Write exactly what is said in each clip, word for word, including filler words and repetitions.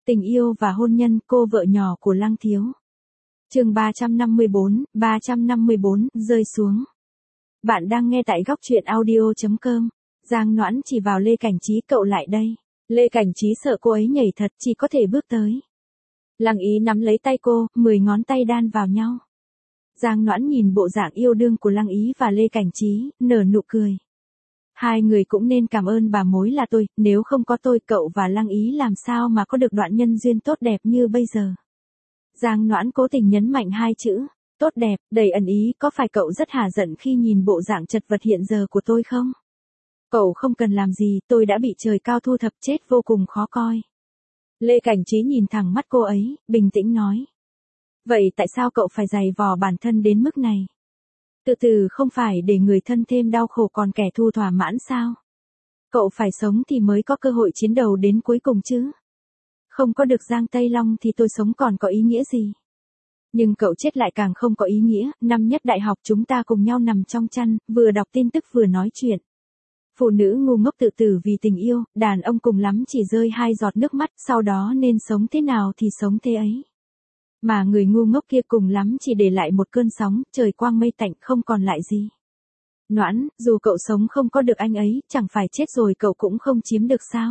Tình yêu và hôn nhân, cô vợ nhỏ của Lăng Thiếu. Chương ba trăm năm mươi bốn, ba trăm năm mươi bốn, rơi xuống. Bạn đang nghe tại góc truyện audio chấm com. Giang Noãn chỉ vào Lê Cảnh Trí, cậu lại đây. Lê Cảnh Trí sợ cô ấy nhảy thật, chỉ có thể bước tới. Lăng Ý nắm lấy tay cô, mười ngón tay đan vào nhau. Giang Noãn nhìn bộ dạng yêu đương của Lăng Ý và Lê Cảnh Trí, nở nụ cười. Hai người cũng nên cảm ơn bà mối là tôi, nếu không có tôi cậu và Lăng Ý làm sao mà có được đoạn nhân duyên tốt đẹp như bây giờ. Giang Noãn cố tình nhấn mạnh hai chữ, tốt đẹp, đầy ẩn ý, có phải cậu rất hả giận khi nhìn bộ dạng chật vật hiện giờ của tôi không? Cậu không cần làm gì, tôi đã bị trời cao thu thập chết vô cùng khó coi. Lê Cảnh Trí nhìn thẳng mắt cô ấy, bình tĩnh nói. Vậy tại sao cậu phải giày vò bản thân đến mức này? Tự tử không phải để người thân thêm đau khổ còn kẻ thù thỏa mãn sao? Cậu phải sống thì mới có cơ hội chiến đấu đến cuối cùng chứ. Không có được Giang Tây Long thì tôi sống còn có ý nghĩa gì? Nhưng cậu chết lại càng không có ý nghĩa, năm nhất đại học chúng ta cùng nhau nằm trong chăn, vừa đọc tin tức vừa nói chuyện. Phụ nữ ngu ngốc tự tử vì tình yêu, đàn ông cùng lắm chỉ rơi hai giọt nước mắt, sau đó nên sống thế nào thì sống thế ấy. Mà người ngu ngốc kia cùng lắm chỉ để lại một cơn sóng, trời quang mây tạnh không còn lại gì. Noãn, dù cậu sống không có được anh ấy, chẳng phải chết rồi cậu cũng không chiếm được sao?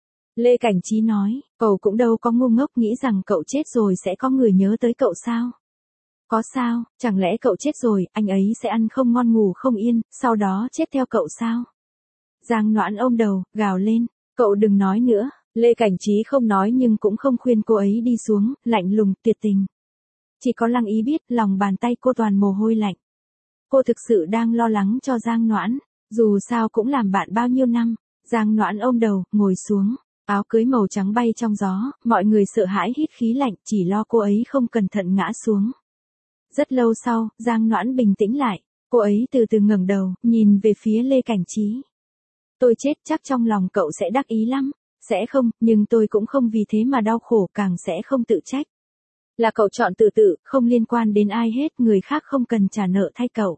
Lê Cảnh Trí nói, cậu cũng đâu có ngu ngốc nghĩ rằng cậu chết rồi sẽ có người nhớ tới cậu sao? Có sao, chẳng lẽ cậu chết rồi, anh ấy sẽ ăn không ngon ngủ không yên, sau đó chết theo cậu sao? Giang Noãn ôm đầu, gào lên, cậu đừng nói nữa. Lê Cảnh Trí không nói nhưng cũng không khuyên cô ấy đi xuống, lạnh lùng, tuyệt tình. Chỉ có Lăng Ý biết, lòng bàn tay cô toàn mồ hôi lạnh. Cô thực sự đang lo lắng cho Giang Noãn, dù sao cũng làm bạn bao nhiêu năm. Giang Noãn ôm đầu, ngồi xuống, áo cưới màu trắng bay trong gió, mọi người sợ hãi hít khí lạnh, chỉ lo cô ấy không cẩn thận ngã xuống. Rất lâu sau, Giang Noãn bình tĩnh lại, cô ấy từ từ ngẩng đầu, nhìn về phía Lê Cảnh Trí. Tôi chết chắc trong lòng cậu sẽ đắc ý lắm. Sẽ không, nhưng tôi cũng không vì thế mà đau khổ, càng sẽ không tự trách. Là cậu chọn tự tử, không liên quan đến ai hết, người khác không cần trả nợ thay cậu.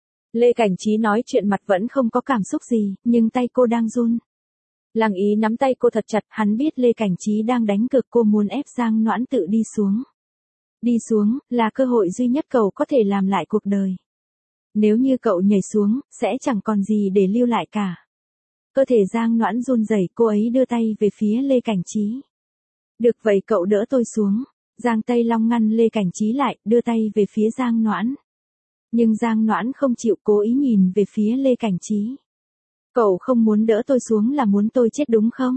Lê Cảnh Trí nói chuyện mặt vẫn không có cảm xúc gì, nhưng tay cô đang run. Lăng Ý nắm tay cô thật chặt, hắn biết Lê Cảnh Trí đang đánh cược, cô muốn ép Giang Noãn tự đi xuống. Đi xuống, là cơ hội duy nhất cậu có thể làm lại cuộc đời. Nếu như cậu nhảy xuống, sẽ chẳng còn gì để lưu lại cả. Cơ thể Giang Noãn run rẩy, cô ấy đưa tay về phía Lê Cảnh Trí. Được vậy cậu đỡ tôi xuống. Giang Tây Long ngăn Lê Cảnh Trí lại, đưa tay về phía Giang Noãn. Nhưng Giang Noãn không chịu, cố ý nhìn về phía Lê Cảnh Trí. Cậu không muốn đỡ tôi xuống là muốn tôi chết đúng không?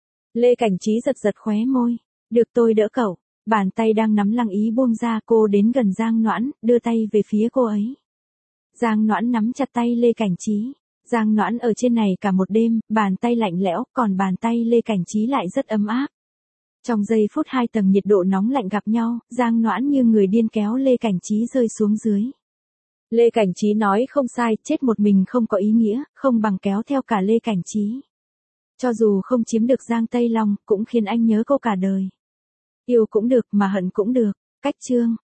Lê Cảnh Trí giật giật khóe môi. Được tôi đỡ cậu. Bàn tay đang nắm Lăng Ý buông ra, cô đến gần Giang Noãn, đưa tay về phía cô ấy. Giang Noãn nắm chặt tay Lê Cảnh Trí. Giang Noãn ở trên này cả một đêm, bàn tay lạnh lẽo, còn bàn tay Lê Cảnh Trí lại rất ấm áp. Trong giây phút hai tầng nhiệt độ nóng lạnh gặp nhau, Giang Noãn như người điên kéo Lê Cảnh Trí rơi xuống dưới. Lê Cảnh Trí nói không sai, chết một mình không có ý nghĩa, không bằng kéo theo cả Lê Cảnh Trí. Cho dù không chiếm được Giang Tây Long, cũng khiến anh nhớ cô cả đời. Yêu cũng được mà hận cũng được. Cách chương.